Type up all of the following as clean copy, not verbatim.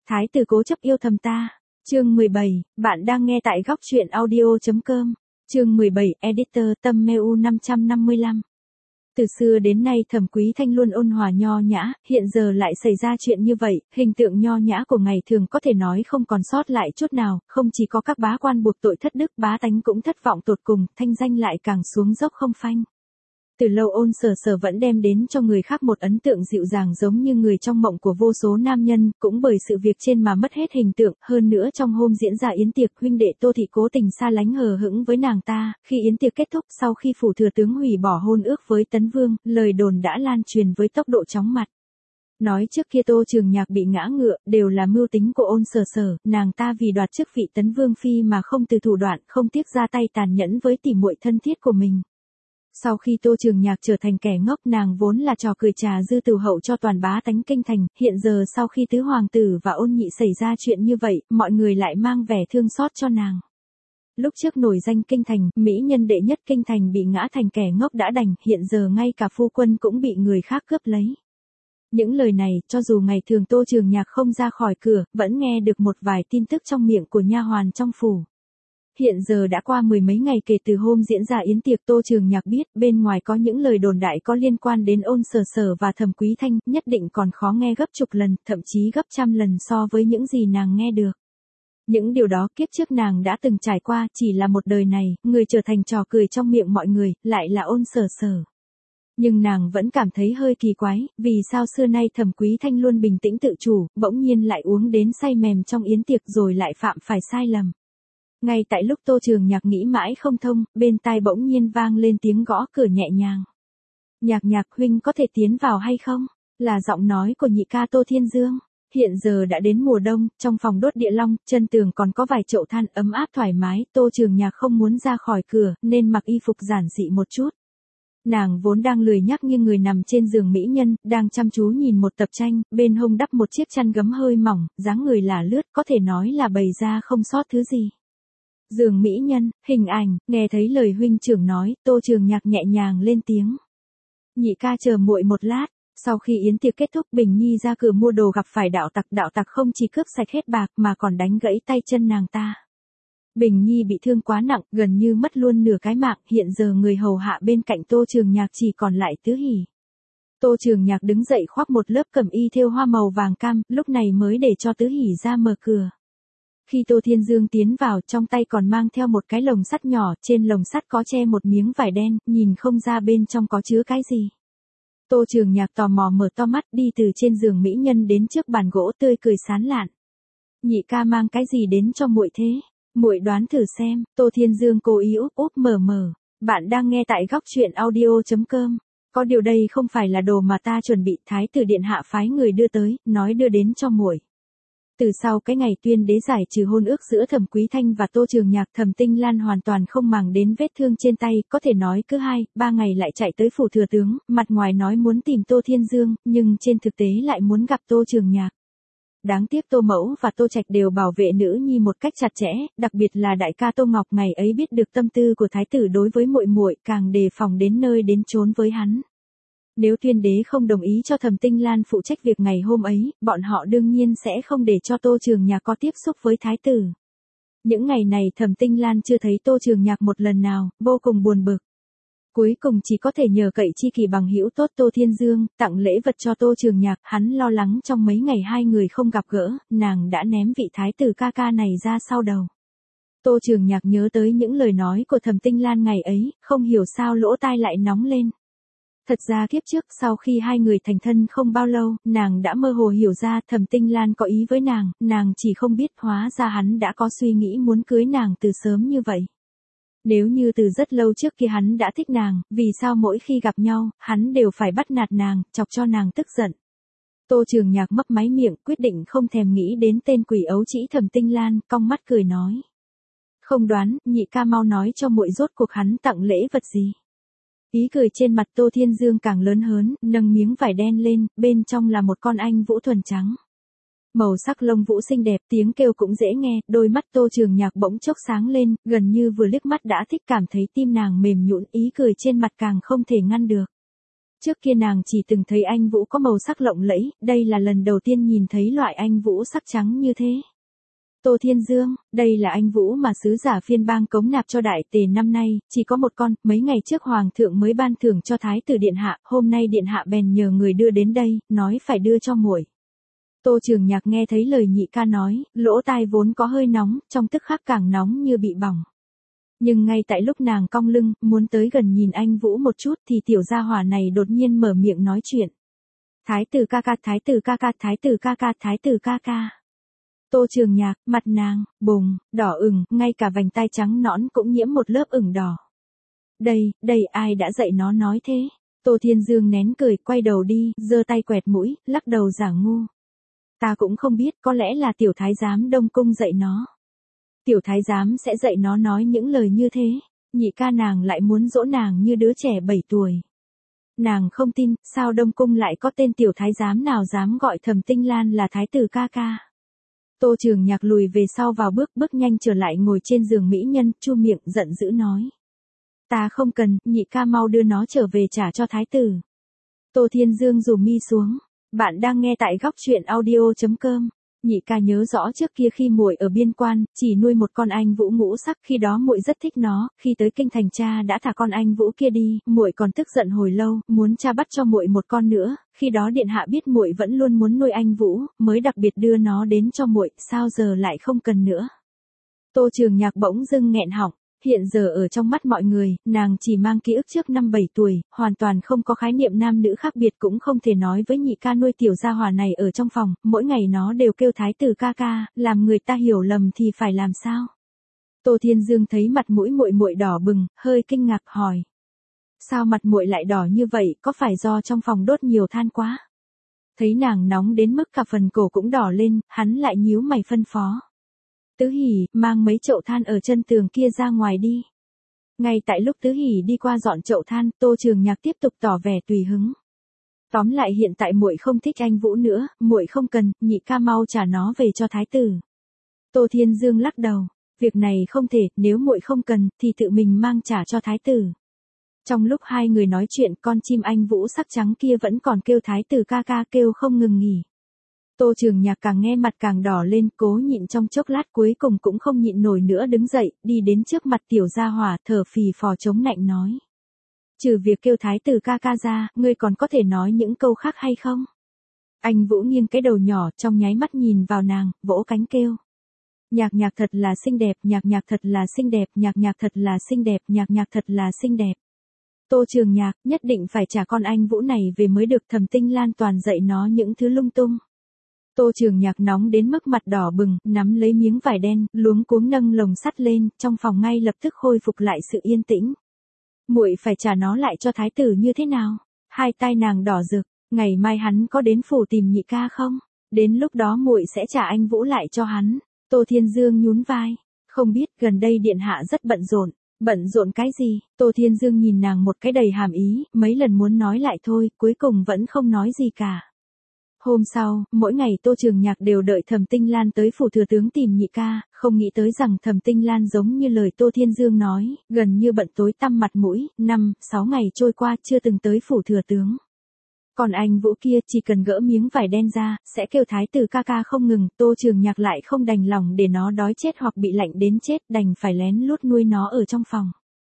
Thái tử cố chấp yêu thầm ta. Chương 17, bạn đang nghe tại góc truyện audio.com. Chương 17, Editor Tâm Mêu 555. Từ xưa đến nay Thẩm Quý Thanh luôn ôn hòa nho nhã, hiện giờ lại xảy ra chuyện như vậy, hình tượng nho nhã của ngày thường có thể nói không còn sót lại chút nào, không chỉ có các bá quan buộc tội thất đức, bá tánh cũng thất vọng tột cùng, thanh danh lại càng xuống dốc không phanh. Từ lâu Ôn Sở Sở vẫn đem đến cho người khác một ấn tượng dịu dàng giống như người trong mộng của vô số nam nhân, cũng bởi sự việc trên mà mất hết hình tượng, hơn nữa trong hôm diễn ra yến tiệc, huynh đệ Tô Thị cố tình xa lánh hờ hững với nàng ta, khi yến tiệc kết thúc sau khi phủ thừa tướng hủy bỏ hôn ước với Tấn Vương, lời đồn đã lan truyền với tốc độ chóng mặt. Nói trước kia Tô Trường Nhạc bị ngã ngựa, đều là mưu tính của Ôn Sở Sở, nàng ta vì đoạt chức vị Tấn Vương phi mà không từ thủ đoạn, không tiếc ra tay tàn nhẫn với tỉ muội thân thiết của mình. Sau khi Tô Trường Nhạc trở thành kẻ ngốc, nàng vốn là trò cười trà dư tửu hậu cho toàn bá tánh kinh thành, hiện giờ sau khi tứ hoàng tử và Ôn Nhị xảy ra chuyện như vậy, mọi người lại mang vẻ thương xót cho nàng. Lúc trước nổi danh kinh thành, mỹ nhân đệ nhất kinh thành bị ngã thành kẻ ngốc đã đành, hiện giờ ngay cả phu quân cũng bị người khác cướp lấy. Những lời này, cho dù ngày thường Tô Trường Nhạc không ra khỏi cửa, vẫn nghe được một vài tin tức trong miệng của nha hoàn trong phủ. Hiện giờ đã qua mười mấy ngày kể từ hôm diễn ra yến tiệc, Tô Trường Nhạc biết bên ngoài có những lời đồn đại có liên quan đến Ôn Sở Sở và Thẩm Quý Thanh, nhất định còn khó nghe gấp chục lần, thậm chí gấp trăm lần so với những gì nàng nghe được. Những điều đó kiếp trước nàng đã từng trải qua, chỉ là một đời này, người trở thành trò cười trong miệng mọi người, lại là Ôn Sở Sở. Nhưng nàng vẫn cảm thấy hơi kỳ quái, vì sao xưa nay Thẩm Quý Thanh luôn bình tĩnh tự chủ, bỗng nhiên lại uống đến say mềm trong yến tiệc rồi lại phạm phải sai lầm. Ngay tại lúc Tô Trường Nhạc nghĩ mãi không thông, bên tai bỗng nhiên vang lên tiếng gõ cửa nhẹ nhàng. Nhạc Nhạc huynh có thể tiến vào hay không? Là giọng nói của nhị ca Tô Thiên Dương. Hiện giờ đã đến mùa đông, trong phòng đốt địa long, chân tường còn có vài chậu than ấm áp thoải mái, Tô Trường Nhạc không muốn ra khỏi cửa, nên mặc y phục giản dị một chút. Nàng vốn đang lười nhác như người nằm trên giường mỹ nhân, đang chăm chú nhìn một tập tranh, bên hông đắp một chiếc chăn gấm hơi mỏng, dáng người là lướt, có thể nói là bày ra không sót thứ gì. Giường mỹ nhân, hình ảnh, nghe thấy lời huynh trưởng nói, Tô Trường Nhạc nhẹ nhàng lên tiếng. Nhị ca chờ muội một lát. Sau khi yến tiệc kết thúc, Bình Nhi ra cửa mua đồ gặp phải đạo tặc không chỉ cướp sạch hết bạc mà còn đánh gãy tay chân nàng ta. Bình Nhi bị thương quá nặng, gần như mất luôn nửa cái mạng, hiện giờ người hầu hạ bên cạnh Tô Trường Nhạc chỉ còn lại Tứ Hỷ. Tô Trường Nhạc đứng dậy khoác một lớp cẩm y thêu hoa màu vàng cam, lúc này mới để cho Tứ Hỷ ra mở cửa. Khi Tô Thiên Dương tiến vào, trong tay còn mang theo một cái lồng sắt nhỏ, trên lồng sắt có che một miếng vải đen, nhìn không ra bên trong có chứa cái gì. Tô Trường Nhạc tò mò mở to mắt, đi từ trên giường mỹ nhân đến trước bàn gỗ, tươi cười sán lạn. Nhị ca mang cái gì đến cho muội thế? Muội đoán thử xem. Tô Thiên Dương cố ý úp mở. Bạn đang nghe tại góc truyện audio.com. Có điều đây không phải là đồ mà ta chuẩn bị, thái tử điện hạ phái người đưa tới, nói đưa đến cho muội. Từ sau cái ngày tuyên đế giải trừ hôn ước giữa Thẩm Quý Thanh và Tô Trường Nhạc, Thẩm Tinh Lan hoàn toàn không màng đến vết thương trên tay, có thể nói cứ 2-3 ngày lại chạy tới phủ thừa tướng, mặt ngoài nói muốn tìm Tô Thiên Dương, nhưng trên thực tế lại muốn gặp Tô Trường Nhạc. Đáng tiếc Tô Mẫu và Tô Trạch đều bảo vệ nữ nhi một cách chặt chẽ, đặc biệt là đại ca Tô Ngọc ngày ấy biết được tâm tư của thái tử đối với muội, càng đề phòng đến nơi đến chốn với hắn. Nếu tuyên đế không đồng ý cho Thẩm Tinh Lan phụ trách việc ngày hôm ấy, bọn họ đương nhiên sẽ không để cho Tô Trường Nhạc có tiếp xúc với thái tử. Những ngày này Thẩm Tinh Lan chưa thấy Tô Trường Nhạc một lần nào, vô cùng buồn bực. Cuối cùng chỉ có thể nhờ cậy tri kỷ bằng hữu tốt Tô Thiên Dương, tặng lễ vật cho Tô Trường Nhạc, hắn lo lắng trong mấy ngày hai người không gặp gỡ, nàng đã ném vị thái tử ca ca này ra sau đầu. Tô Trường Nhạc nhớ tới những lời nói của Thẩm Tinh Lan ngày ấy, không hiểu sao lỗ tai lại nóng lên. Thật ra kiếp trước sau khi hai người thành thân không bao lâu, nàng đã mơ hồ hiểu ra Thẩm Tinh Lan có ý với nàng chỉ không biết hóa ra hắn đã có suy nghĩ muốn cưới nàng từ sớm như vậy. Nếu như từ rất lâu trước kia hắn đã thích nàng, vì sao mỗi khi gặp nhau, hắn đều phải bắt nạt nàng, chọc cho nàng tức giận. Tô Trường Nhạc mấp máy miệng, quyết định không thèm nghĩ đến tên quỷ ấu trĩ Thẩm Tinh Lan, cong mắt cười nói. Không đoán, nhị ca mau nói cho muội rốt cuộc hắn tặng lễ vật gì. Ý cười trên mặt Tô Thiên Dương càng lớn hơn, nâng miếng vải đen lên, bên trong là một con anh vũ thuần trắng. Màu sắc lông vũ xinh đẹp, tiếng kêu cũng dễ nghe, đôi mắt Tô Trường Nhạc bỗng chốc sáng lên, gần như vừa liếc mắt đã thích, cảm thấy tim nàng mềm nhũn, ý cười trên mặt càng không thể ngăn được. Trước kia nàng chỉ từng thấy anh Vũ có màu sắc lộng lẫy, đây là lần đầu tiên nhìn thấy loại anh Vũ sắc trắng như thế. Tô Thiên Dương, đây là anh Vũ mà sứ giả phiên bang cống nạp cho đại tề năm nay, chỉ có một con, mấy ngày trước hoàng thượng mới ban thưởng cho thái tử điện hạ, hôm nay điện hạ bèn nhờ người đưa đến đây, nói phải đưa cho muội. Tô Trường Nhạc nghe thấy lời nhị ca nói, lỗ tai vốn có hơi nóng, trong tức khắc càng nóng như bị bỏng. Nhưng ngay tại lúc nàng cong lưng, muốn tới gần nhìn anh Vũ một chút thì tiểu gia hỏa này đột nhiên mở miệng nói chuyện. Thái tử ca ca, thái tử ca ca, thái tử ca ca, thái tử ca ca. Tô Trường Nhạc, mặt nàng, bùng, đỏ ửng, ngay cả vành tai trắng nõn cũng nhiễm một lớp ửng đỏ. Đây ai đã dạy nó nói thế? Tô Thiên Dương nén cười, quay đầu đi, giơ tay quẹt mũi, lắc đầu giả ngu. Ta cũng không biết, có lẽ là tiểu thái giám Đông Cung dạy nó. Tiểu thái giám sẽ dạy nó nói những lời như thế, nhị ca nàng lại muốn dỗ nàng như đứa trẻ 7 tuổi. Nàng không tin, sao Đông Cung lại có tên tiểu thái giám nào dám gọi Thẩm Tinh Lan là thái tử ca ca. Tô Trường Nhạc lùi về sau vào bước nhanh trở lại ngồi trên giường mỹ nhân, chu miệng giận dữ nói. Ta không cần, nhị ca mau đưa nó trở về trả cho thái tử. Tô Thiên Dương rủ mi xuống. Bạn đang nghe tại góc truyện audio.com. Nhị ca nhớ rõ trước kia khi muội ở biên quan, chỉ nuôi một con anh Vũ ngũ sắc, khi đó muội rất thích nó, khi tới kinh thành cha đã thả con anh Vũ kia đi, muội còn tức giận hồi lâu, muốn cha bắt cho muội một con nữa, khi đó điện hạ biết muội vẫn luôn muốn nuôi anh Vũ, mới đặc biệt đưa nó đến cho muội, sao giờ lại không cần nữa. Tô Trường Nhạc bỗng dưng nghẹn họng. Hiện giờ ở trong mắt mọi người, nàng chỉ mang ký ức trước năm 7 tuổi, hoàn toàn không có khái niệm nam nữ khác biệt, cũng không thể nói với nhị ca nuôi tiểu gia hỏa này ở trong phòng, mỗi ngày nó đều kêu thái tử ca ca, làm người ta hiểu lầm thì phải làm sao? Tô Thiên Dương thấy mặt mũi muội muội đỏ bừng, hơi kinh ngạc hỏi. Sao mặt muội lại đỏ như vậy, có phải do trong phòng đốt nhiều than quá? Thấy nàng nóng đến mức cả phần cổ cũng đỏ lên, hắn lại nhíu mày phân phó. Tứ Hỉ, mang mấy chậu than ở chân tường kia ra ngoài đi. Ngay tại lúc Tứ Hỉ đi qua dọn chậu than, Tô Trường Nhạc tiếp tục tỏ vẻ tùy hứng. Tóm lại hiện tại muội không thích anh Vũ nữa, muội không cần, nhị ca mau trả nó về cho thái tử. Tô Thiên Dương lắc đầu, việc này không thể, nếu muội không cần, thì tự mình mang trả cho thái tử. Trong lúc hai người nói chuyện, con chim anh Vũ sắc trắng kia vẫn còn kêu thái tử ca ca kêu không ngừng nghỉ. Tô Trường Nhạc càng nghe mặt càng đỏ lên, cố nhịn trong chốc lát cuối cùng cũng không nhịn nổi nữa đứng dậy, đi đến trước mặt tiểu gia hỏa, thở phì phò chống nạnh nói. Trừ việc kêu thái tử ca ca ra, ngươi còn có thể nói những câu khác hay không? Anh Vũ nghiêng cái đầu nhỏ, trong nháy mắt nhìn vào nàng, vỗ cánh kêu. Nhạc nhạc thật là xinh đẹp, nhạc nhạc thật là xinh đẹp, nhạc nhạc thật là xinh đẹp, nhạc nhạc thật là xinh đẹp. Tô Trường Nhạc, nhất định phải trả con anh Vũ này về mới được, Thẩm Tinh Lan toàn dạy nó những thứ lung tung. Tô Trường Nhạc nóng đến mức mặt đỏ bừng, nắm lấy miếng vải đen, luống cuống nâng lồng sắt lên, trong phòng ngay lập tức khôi phục lại sự yên tĩnh. Muội phải trả nó lại cho thái tử như thế nào? Hai tai nàng đỏ rực, ngày mai hắn có đến phủ tìm nhị ca không? Đến lúc đó muội sẽ trả anh Vũ lại cho hắn. Tô Thiên Dương nhún vai, không biết, gần đây điện hạ rất bận rộn. Bận rộn cái gì? Tô Thiên Dương nhìn nàng một cái đầy hàm ý, mấy lần muốn nói lại thôi, cuối cùng vẫn không nói gì cả. Hôm sau, mỗi ngày Tô Trường Nhạc đều đợi Thẩm Tinh Lan tới phủ thừa tướng tìm nhị ca, không nghĩ tới rằng Thẩm Tinh Lan giống như lời Tô Thiên Dương nói, gần như bận tối tăm mặt mũi, 5-6 ngày trôi qua chưa từng tới phủ thừa tướng. Còn anh Vũ kia chỉ cần gỡ miếng vải đen ra, sẽ kêu thái tử ca ca không ngừng, Tô Trường Nhạc lại không đành lòng để nó đói chết hoặc bị lạnh đến chết, đành phải lén lút nuôi nó ở trong phòng.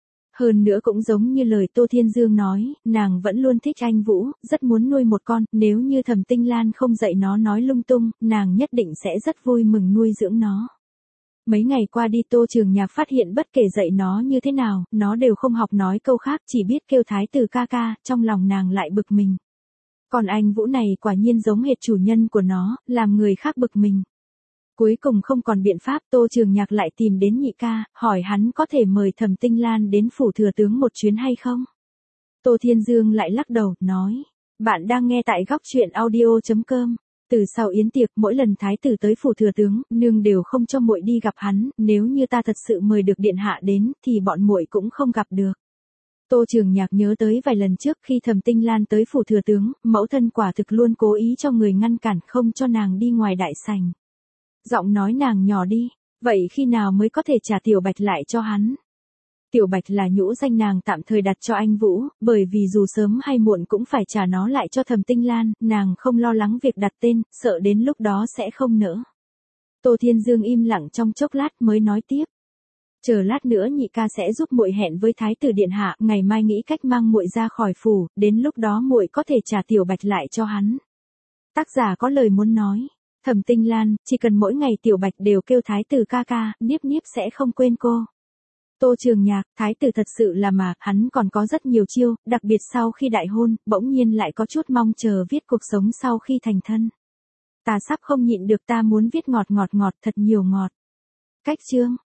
Hơn nữa cũng giống như lời Tô Thiên Dương nói, nàng vẫn luôn thích anh Vũ, rất muốn nuôi một con, nếu như Thẩm Tinh Lan không dạy nó nói lung tung, nàng nhất định sẽ rất vui mừng nuôi dưỡng nó. Mấy ngày qua đi Tô Trường Nhạc phát hiện bất kể dạy nó như thế nào, nó đều không học nói câu khác, chỉ biết kêu thái tử ca ca, trong lòng nàng lại bực mình. Còn anh Vũ này quả nhiên giống hệt chủ nhân của nó, làm người khác bực mình. Cuối cùng không còn biện pháp, Tô Trường Nhạc lại tìm đến nhị ca, hỏi hắn có thể mời Thẩm Tinh Lan đến phủ thừa tướng một chuyến hay không? Tô Thiên Dương lại lắc đầu, nói, bạn đang nghe tại góc truyện audio.com. Từ sau yến tiệc, mỗi lần thái tử tới phủ thừa tướng, nương đều không cho muội đi gặp hắn, nếu như ta thật sự mời được điện hạ đến, thì bọn muội cũng không gặp được. Tô Trường Nhạc nhớ tới vài lần trước khi Thẩm Tinh Lan tới phủ thừa tướng, mẫu thân quả thực luôn cố ý cho người ngăn cản không cho nàng đi ngoài đại sảnh. Giọng nói nàng nhỏ đi, vậy khi nào mới có thể trả tiểu bạch lại cho hắn? Tiểu Bạch là nhũ danh nàng tạm thời đặt cho anh Vũ, bởi vì dù sớm hay muộn cũng phải trả nó lại cho Thẩm Tinh Lan, nàng không lo lắng việc đặt tên, sợ đến lúc đó sẽ không nỡ. Tô Thiên Dương im lặng trong chốc lát mới nói tiếp. Chờ lát nữa nhị ca sẽ giúp muội hẹn với thái tử điện hạ, ngày mai nghĩ cách mang muội ra khỏi phủ, đến lúc đó muội có thể trả Tiểu Bạch lại cho hắn. Tác giả có lời muốn nói. Thẩm Tinh Lan, chỉ cần mỗi ngày Tiểu Bạch đều kêu thái tử ca ca, Niếp Niếp sẽ không quên cô. Tô Trường Nhạc, thái tử thật sự là mà, hắn còn có rất nhiều chiêu, đặc biệt sau khi đại hôn, bỗng nhiên lại có chút mong chờ viết cuộc sống sau khi thành thân. Ta sắp không nhịn được, ta muốn viết ngọt thật nhiều ngọt. Cách chương.